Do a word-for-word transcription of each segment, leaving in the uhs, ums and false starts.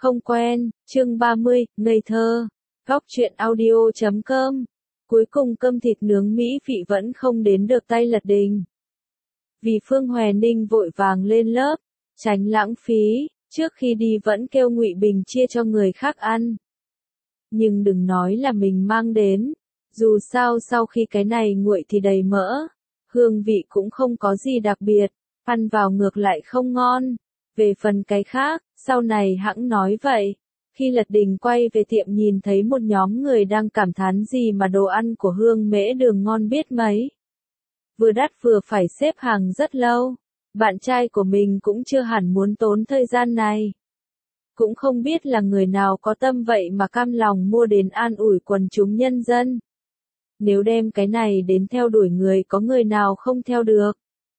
Không quen, chương ba mươi, ngây thơ. Góc truyện audio chấm com. Cuối cùng cơm thịt nướng mỹ vị vẫn không đến được tay Lật Đình. Vì Phương Hòe Ninh vội vàng lên lớp, tránh lãng phí, trước khi đi vẫn kêu Ngụy Bình chia cho người khác ăn. Nhưng đừng nói là mình mang đến, dù sao sau khi cái này nguội thì đầy mỡ, hương vị cũng không có gì đặc biệt, ăn vào ngược lại không ngon. Về phần cái khác, sau này hẵng nói vậy. Khi Lật Đình quay về tiệm nhìn thấy một nhóm người đang cảm thán gì mà đồ ăn của Hương Mễ Đường ngon biết mấy. Vừa đắt vừa phải xếp hàng rất lâu. Bạn trai của mình cũng chưa hẳn muốn tốn thời gian này. Cũng không biết là người nào có tâm vậy mà cam lòng mua đến an ủi quần chúng nhân dân. Nếu đem cái này đến theo đuổi người có người nào không theo được.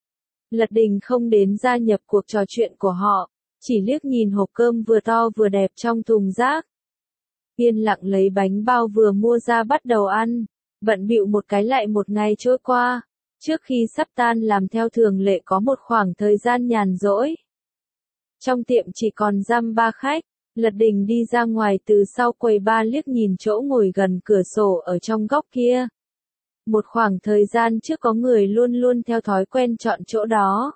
Lật Đình không đến gia nhập cuộc trò chuyện của họ, chỉ liếc nhìn hộp cơm vừa to vừa đẹp trong thùng rác. Yên lặng lấy bánh bao vừa mua ra bắt đầu ăn, bận bịu một cái lại một ngày trôi qua, trước khi sắp tan làm theo thường lệ có một khoảng thời gian nhàn rỗi. Trong tiệm chỉ còn dăm ba khách, Lật Đình đi ra ngoài từ sau quầy bar liếc nhìn chỗ ngồi gần cửa sổ ở trong góc kia. Một khoảng thời gian trước có người luôn luôn theo thói quen chọn chỗ đó.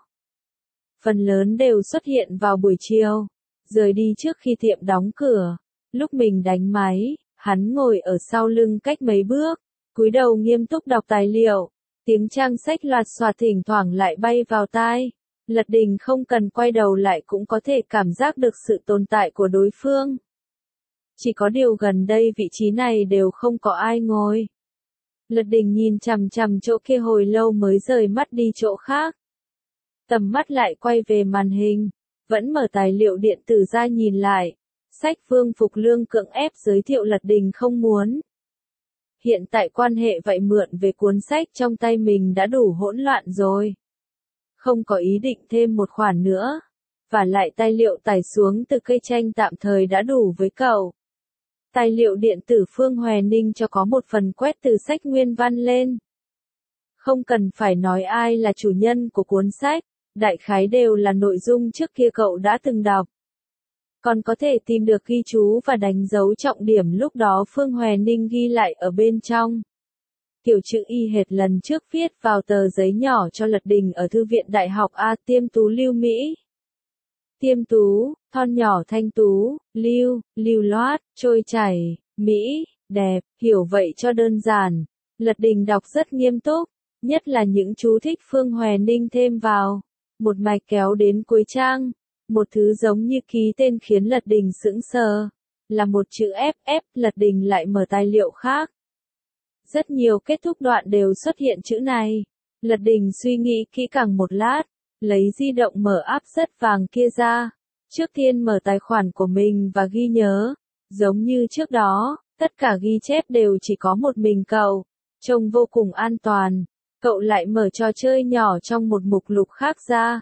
Phần lớn đều xuất hiện vào buổi chiều, rời đi trước khi tiệm đóng cửa. Lúc mình đánh máy, hắn ngồi ở sau lưng cách mấy bước, cúi đầu nghiêm túc đọc tài liệu. Tiếng trang sách loạt soạt thỉnh thoảng lại bay vào tai. Lật Đình không cần quay đầu lại cũng có thể cảm giác được sự tồn tại của đối phương. Chỉ có điều gần đây vị trí này đều không có ai ngồi. Lật Đình nhìn chằm chằm chỗ kia hồi lâu mới rời mắt đi chỗ khác. Tầm mắt lại quay về màn hình, vẫn mở tài liệu điện tử ra nhìn lại. Sách Vương Phục Lương cưỡng ép giới thiệu Lật Đình không muốn. Hiện tại quan hệ vậy mượn về cuốn sách trong tay mình đã đủ hỗn loạn rồi. Không có ý định thêm một khoản nữa. Và lại tài liệu tải xuống từ cây tranh tạm thời đã đủ với cậu. Tài liệu điện tử Phương Hòe Ninh cho có một phần quét từ sách nguyên văn lên. Không cần phải nói ai là chủ nhân của cuốn sách, đại khái đều là nội dung trước kia cậu đã từng đọc. Còn có thể tìm được ghi chú và đánh dấu trọng điểm lúc đó Phương Hòe Ninh ghi lại ở bên trong. Kiểu chữ y hệt lần trước viết vào tờ giấy nhỏ cho Lật Đình ở Thư viện Đại học A Tiêm Tú Lưu Mỹ. Tiêm tú, thon nhỏ thanh tú, lưu, lưu loát, trôi chảy, mỹ, đẹp, hiểu vậy cho đơn giản. Lật Đình đọc rất nghiêm túc, nhất là những chú thích Phương Hòe Ninh thêm vào. Một mạch kéo đến cuối trang, một thứ giống như ký tên khiến Lật Đình sững sờ. Là một chữ ép ép, Lật Đình lại mở tài liệu khác. Rất nhiều kết thúc đoạn đều xuất hiện chữ này. Lật Đình suy nghĩ kỹ càng một lát. Lấy di động mở app rất vàng kia ra. Trước tiên mở tài khoản của mình và ghi nhớ. Giống như trước đó, tất cả ghi chép đều chỉ có một mình cậu. Trông vô cùng an toàn. Cậu lại mở trò chơi nhỏ trong một mục lục khác ra.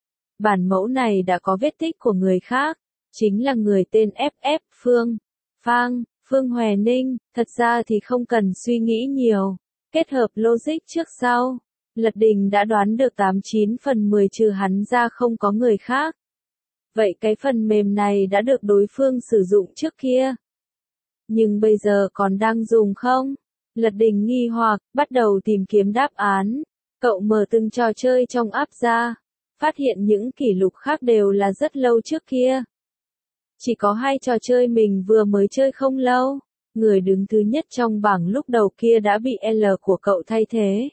Bản mẫu này đã có vết tích của người khác. Chính là người tên ép ép Phương. Phang, Phương Hòe Ninh. Thật ra thì không cần suy nghĩ nhiều. Kết hợp logic trước sau. Lật Đình đã đoán được tám chín phần mười trừ hắn ra không có người khác. Vậy cái phần mềm này đã được đối phương sử dụng trước kia. Nhưng bây giờ còn đang dùng không? Lật Đình nghi hoặc, bắt đầu tìm kiếm đáp án. Cậu mở từng trò chơi trong app ra. Phát hiện những kỷ lục khác đều là rất lâu trước kia. Chỉ có hai trò chơi mình vừa mới chơi không lâu. Người đứng thứ nhất trong bảng lúc đầu kia đã bị L của cậu thay thế.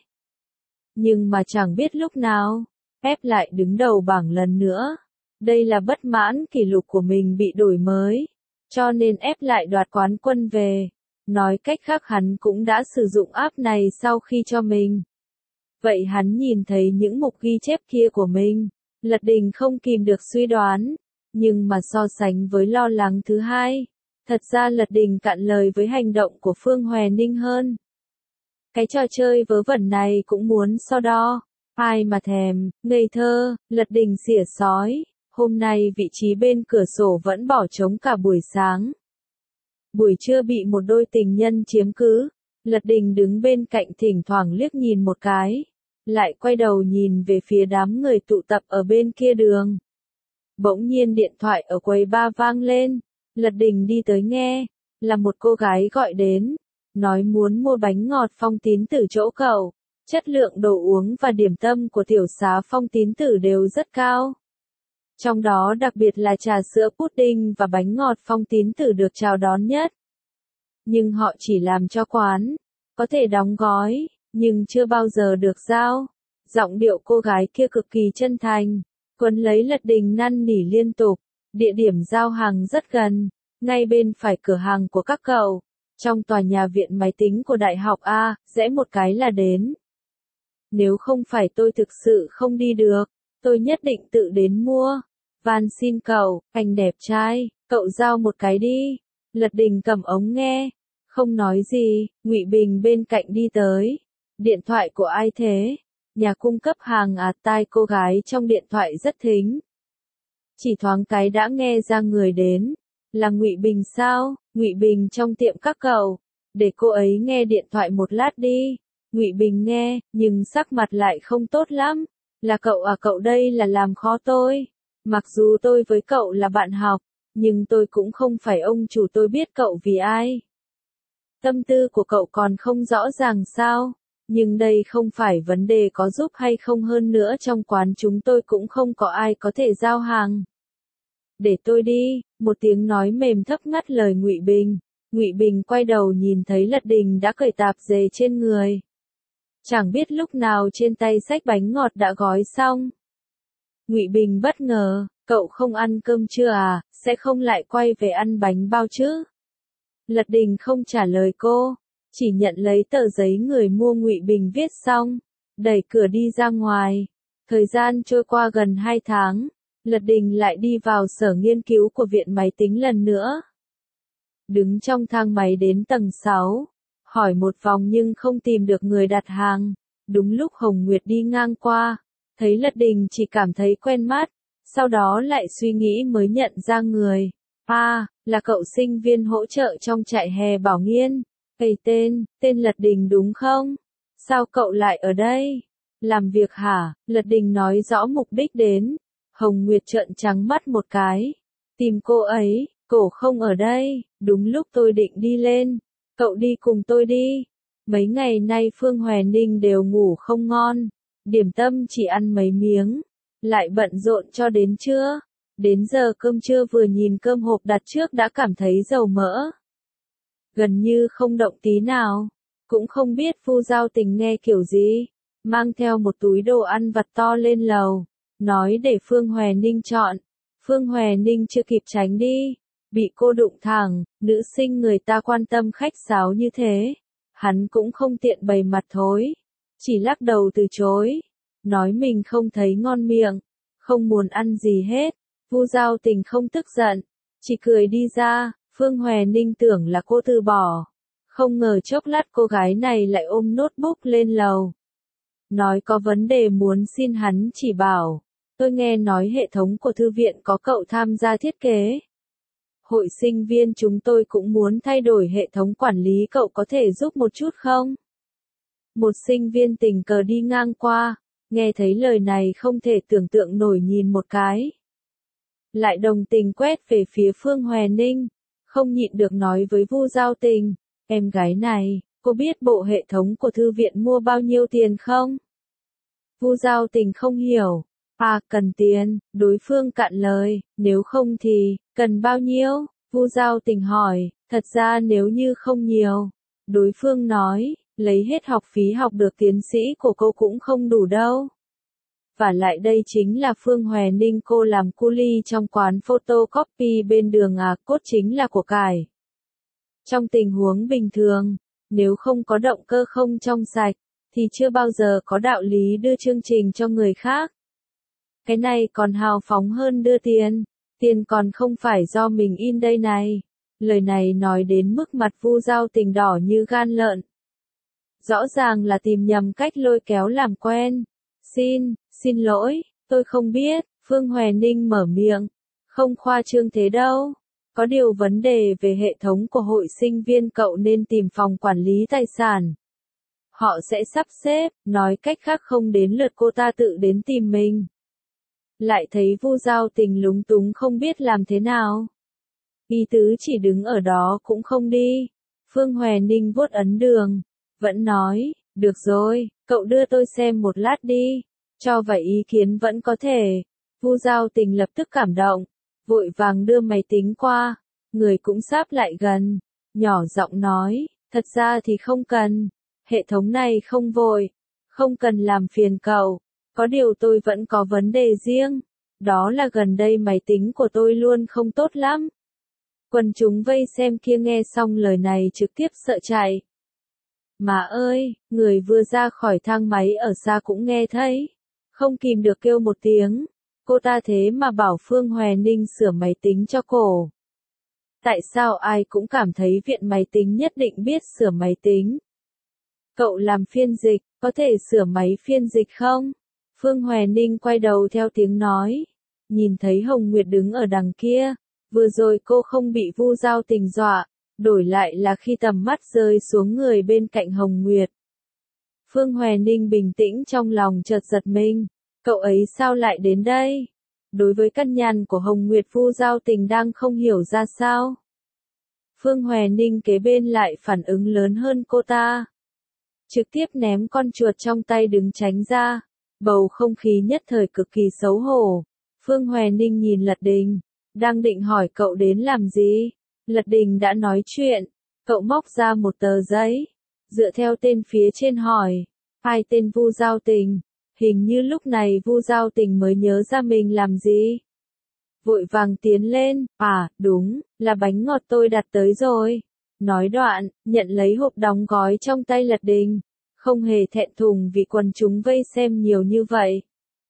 Nhưng mà chẳng biết lúc nào, F lại đứng đầu bảng lần nữa. Đây là bất mãn kỷ lục của mình bị đổi mới. Cho nên F lại đoạt quán quân về. Nói cách khác hắn cũng đã sử dụng app này sau khi cho mình. Vậy hắn nhìn thấy những mục ghi chép kia của mình. Lật Đình không kìm được suy đoán. Nhưng mà so sánh với lo lắng thứ hai. Thật ra Lật Đình cạn lời với hành động của Phương Hòe Ninh hơn. Cái trò chơi vớ vẩn này cũng muốn so đo. Ai mà thèm, ngây thơ, Lật Đình xỉa sói. Hôm nay vị trí bên cửa sổ vẫn bỏ trống cả buổi sáng. Buổi trưa bị một đôi tình nhân chiếm cứ. Lật Đình đứng bên cạnh thỉnh thoảng liếc nhìn một cái. Lại quay đầu nhìn về phía đám người tụ tập ở bên kia đường. Bỗng nhiên điện thoại ở quầy bar vang lên. Lật Đình đi tới nghe, là một cô gái gọi đến, nói muốn mua bánh ngọt Phong Tín Tử chỗ cậu. Chất lượng đồ uống và điểm tâm của tiểu xá Phong Tín Tử đều rất cao. Trong đó đặc biệt là trà sữa pudding và bánh ngọt Phong Tín Tử được chào đón nhất. Nhưng họ chỉ làm cho quán, có thể đóng gói, nhưng chưa bao giờ được giao. Giọng điệu cô gái kia cực kỳ chân thành, quấn lấy Lật Đình năn nỉ liên tục. Địa điểm giao hàng rất gần, ngay bên phải cửa hàng của các cậu, trong tòa nhà viện máy tính của Đại học A, rẽ một cái là đến. Nếu không phải tôi thực sự không đi được, tôi nhất định tự đến mua. Van xin cậu, anh đẹp trai, cậu giao một cái đi. Lật Đình cầm ống nghe, không nói gì. Ngụy Bình bên cạnh đi tới. Điện thoại của ai thế? Nhà cung cấp hàng à? Tai cô gái trong điện thoại rất thính. Chỉ thoáng cái đã nghe ra người đến. Là Ngụy Bình sao? Ngụy Bình trong tiệm các cậu. Để cô ấy nghe điện thoại một lát đi. Ngụy Bình nghe, nhưng sắc mặt lại không tốt lắm. Là cậu à? Cậu đây là làm khó tôi. Mặc dù tôi với cậu là bạn học, nhưng tôi cũng không phải ông chủ. Tôi biết cậu vì ai. Tâm tư của cậu còn không rõ ràng sao? Nhưng đây không phải vấn đề có giúp hay không, hơn nữa trong quán chúng tôi cũng không có ai có thể giao hàng. Để tôi đi, một tiếng nói mềm thấp ngắt lời Ngụy Bình. Ngụy Bình quay đầu nhìn thấy Lật Đình đã cởi tạp dề trên người. Chẳng biết lúc nào trên tay xách bánh ngọt đã gói xong. Ngụy Bình bất ngờ, cậu không ăn cơm chưa à, sẽ không lại quay về ăn bánh bao chứ? Lật Đình không trả lời cô, chỉ nhận lấy tờ giấy người mua Ngụy Bình viết xong, đẩy cửa đi ra ngoài. Thời gian trôi qua gần hai tháng, Lật Đình lại đi vào sở nghiên cứu của viện máy tính lần nữa. Đứng trong thang máy đến tầng sáu, hỏi một vòng nhưng không tìm được người đặt hàng. Đúng lúc Hồng Nguyệt đi ngang qua, thấy Lật Đình chỉ cảm thấy quen mắt, sau đó lại suy nghĩ mới nhận ra người. À, là cậu sinh viên hỗ trợ trong trại hè Bảo Nghiên. Ây tên, tên Lật Đình đúng không? Sao cậu lại ở đây? Làm việc hả? Lật Đình nói rõ mục đích đến. Hồng Nguyệt trợn trắng mắt một cái. Tìm cô ấy, cổ không ở đây, đúng lúc tôi định đi lên. Cậu đi cùng tôi đi. Mấy ngày nay Phương Hòe Ninh đều ngủ không ngon. Điểm tâm chỉ ăn mấy miếng. Lại bận rộn cho đến trưa. Đến giờ cơm trưa vừa nhìn cơm hộp đặt trước đã cảm thấy dầu mỡ. Gần như không động tí nào. Cũng không biết Vu Giao Tình nghe kiểu gì. Mang theo một túi đồ ăn vặt to lên lầu. Nói để Phương Hòe Ninh chọn. Phương Hòe Ninh chưa kịp tránh đi. Bị cô đụng thẳng, nữ sinh người ta quan tâm khách sáo như thế. Hắn cũng không tiện bày mặt thối. Chỉ lắc đầu từ chối. Nói mình không thấy ngon miệng. Không muốn ăn gì hết. Vu Giao Tình không tức giận. Chỉ cười đi ra. Phương Hòe Ninh tưởng là cô từ bỏ. Không ngờ chốc lát cô gái này lại ôm notebook lên lầu. Nói có vấn đề muốn xin hắn chỉ bảo. Tôi nghe nói hệ thống của thư viện có cậu tham gia thiết kế. Hội sinh viên chúng tôi cũng muốn thay đổi hệ thống quản lý, cậu có thể giúp một chút không? Một sinh viên tình cờ đi ngang qua, nghe thấy lời này không thể tưởng tượng nổi, nhìn một cái. Lại đồng tình quét về phía Phương Hòe Ninh, không nhịn được nói với Vu Giao Tình, em gái này, cô biết bộ hệ thống của thư viện mua bao nhiêu tiền không? Vu Giao Tình không hiểu. À, cần tiền, đối phương cạn lời, nếu không thì, cần bao nhiêu? Vu Giao Tình hỏi, thật ra nếu như không nhiều. Đối phương nói, lấy hết học phí học được tiến sĩ của cô cũng không đủ đâu. Và lại đây chính là Phương Hòe Ninh, cô làm cu li trong quán photocopy bên đường à, cốt chính là của cải. Trong tình huống bình thường, nếu không có động cơ không trong sạch, thì chưa bao giờ có đạo lý đưa chương trình cho người khác. Cái này còn hào phóng hơn đưa tiền, tiền còn không phải do mình in đây này. Lời này nói đến mức mặt Vu Giao Tình đỏ như gan lợn. Rõ ràng là tìm nhầm cách lôi kéo làm quen. Xin, xin lỗi, tôi không biết, Phương Hòe Ninh mở miệng. Không khoa trương thế đâu. Có điều vấn đề về hệ thống của hội sinh viên cậu nên tìm phòng quản lý tài sản. Họ sẽ sắp xếp, nói cách khác không đến lượt cô ta tự đến tìm mình. Lại thấy Vu Giao Tình lúng túng không biết làm thế nào. Ý tứ chỉ đứng ở đó cũng không đi. Phương Hòe Ninh vuốt ấn đường, vẫn nói, được rồi, cậu đưa tôi xem một lát đi, cho vài ý kiến vẫn có thể. Vu Giao Tình lập tức cảm động, vội vàng đưa máy tính qua, người cũng sáp lại gần, nhỏ giọng nói, thật ra thì không cần, hệ thống này không vội, không cần làm phiền cậu, có điều tôi vẫn có vấn đề riêng, đó là gần đây máy tính của tôi luôn không tốt lắm. Quần chúng vây xem kia nghe xong lời này trực tiếp sợ chạy. Má ơi, người vừa ra khỏi thang máy ở xa cũng nghe thấy, không kìm được kêu một tiếng, cô ta thế mà bảo Phương Hòe Ninh sửa máy tính cho cổ. Tại sao ai cũng cảm thấy viện máy tính nhất định biết sửa máy tính? Cậu làm phiên dịch, có thể sửa máy phiên dịch không? Phương Hòe Ninh quay đầu theo tiếng nói, nhìn thấy Hồng Nguyệt đứng ở đằng kia, vừa rồi cô không bị Vu Giao Tình dọa, đổi lại là khi tầm mắt rơi xuống người bên cạnh Hồng Nguyệt. Phương Hòe Ninh bình tĩnh trong lòng chợt giật mình, cậu ấy sao lại đến đây? Đối với căn nhàn của Hồng Nguyệt Vu Giao Tình đang không hiểu ra sao. Phương Hòe Ninh kế bên lại phản ứng lớn hơn cô ta. Trực tiếp ném con chuột trong tay đứng tránh ra, bầu không khí nhất thời cực kỳ xấu hổ. Phương Hòe Ninh nhìn Lật Đình, đang định hỏi cậu đến làm gì. Lật Đình đã nói chuyện, cậu móc ra một tờ giấy, dựa theo tên phía trên hỏi, hai tên Vu Giao Tình. Hình như lúc này Vu Giao Tình mới nhớ ra mình làm gì. Vội vàng tiến lên, à, đúng, là bánh ngọt tôi đặt tới rồi. Nói đoạn, nhận lấy hộp đóng gói trong tay Lật Đình, không hề thẹn thùng vì quần chúng vây xem nhiều như vậy.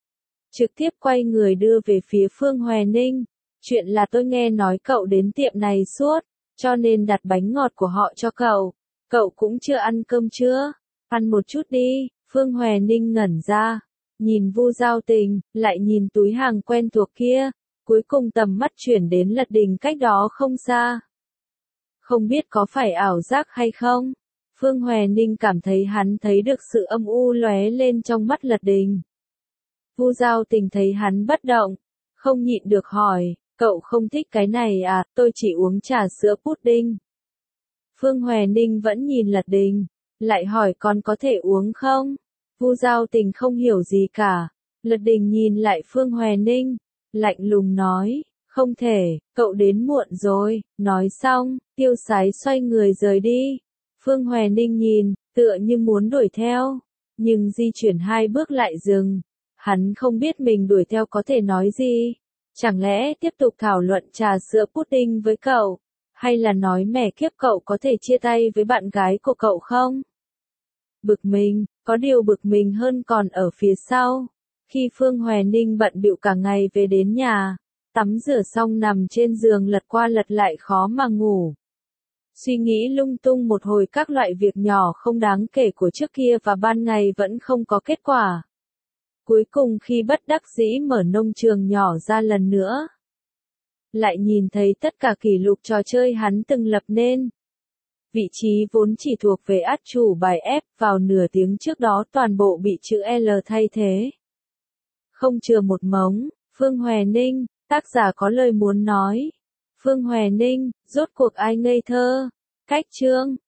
Trực tiếp quay người đưa về phía Phương Hòe Ninh, chuyện là tôi nghe nói cậu đến tiệm này suốt, cho nên đặt bánh ngọt của họ cho cậu. Cậu cũng chưa ăn cơm chưa? Ăn một chút đi. Phương Hòe Ninh ngẩn ra, nhìn Vu Giao Tình, lại nhìn túi hàng quen thuộc kia, cuối cùng tầm mắt chuyển đến Lật Đình cách đó không xa. Không biết có phải ảo giác hay không? Phương Hòe Ninh cảm thấy hắn thấy được sự âm u lóe lên trong mắt Lật Đình. Vu Giao Tình thấy hắn bất động, không nhịn được hỏi, cậu không thích cái này à, tôi chỉ uống trà sữa pudding. Phương Hòe Ninh vẫn nhìn Lật Đình, lại hỏi con có thể uống không? Vu Giao Tình không hiểu gì cả. Lật Đình nhìn lại Phương Hòe Ninh, lạnh lùng nói, không thể, cậu đến muộn rồi. Nói xong, tiêu sái xoay người rời đi. Phương Hòe Ninh nhìn, tựa như muốn đuổi theo, nhưng di chuyển hai bước lại dừng. Hắn không biết mình đuổi theo có thể nói gì. Chẳng lẽ tiếp tục thảo luận trà sữa pudding với cậu? Hay là nói mẹ kiếp cậu có thể chia tay với bạn gái của cậu không? Bực mình, có điều bực mình hơn còn ở phía sau. Khi Phương Hòe Ninh bận bịu cả ngày về đến nhà, tắm rửa xong nằm trên giường lật qua lật lại khó mà ngủ. Suy nghĩ lung tung một hồi các loại việc nhỏ không đáng kể của trước kia và ban ngày vẫn không có kết quả. Cuối cùng khi bất đắc dĩ mở nông trường nhỏ ra lần nữa, lại nhìn thấy tất cả kỷ lục trò chơi hắn từng lập nên. Vị trí vốn chỉ thuộc về át chủ bài F vào nửa tiếng trước đó toàn bộ bị chữ L thay thế. Không chừa một mống. Phương Hòe Ninh, tác giả có lời muốn nói. Phương Hòe Ninh, rốt cuộc ai ngây thơ? Cách chương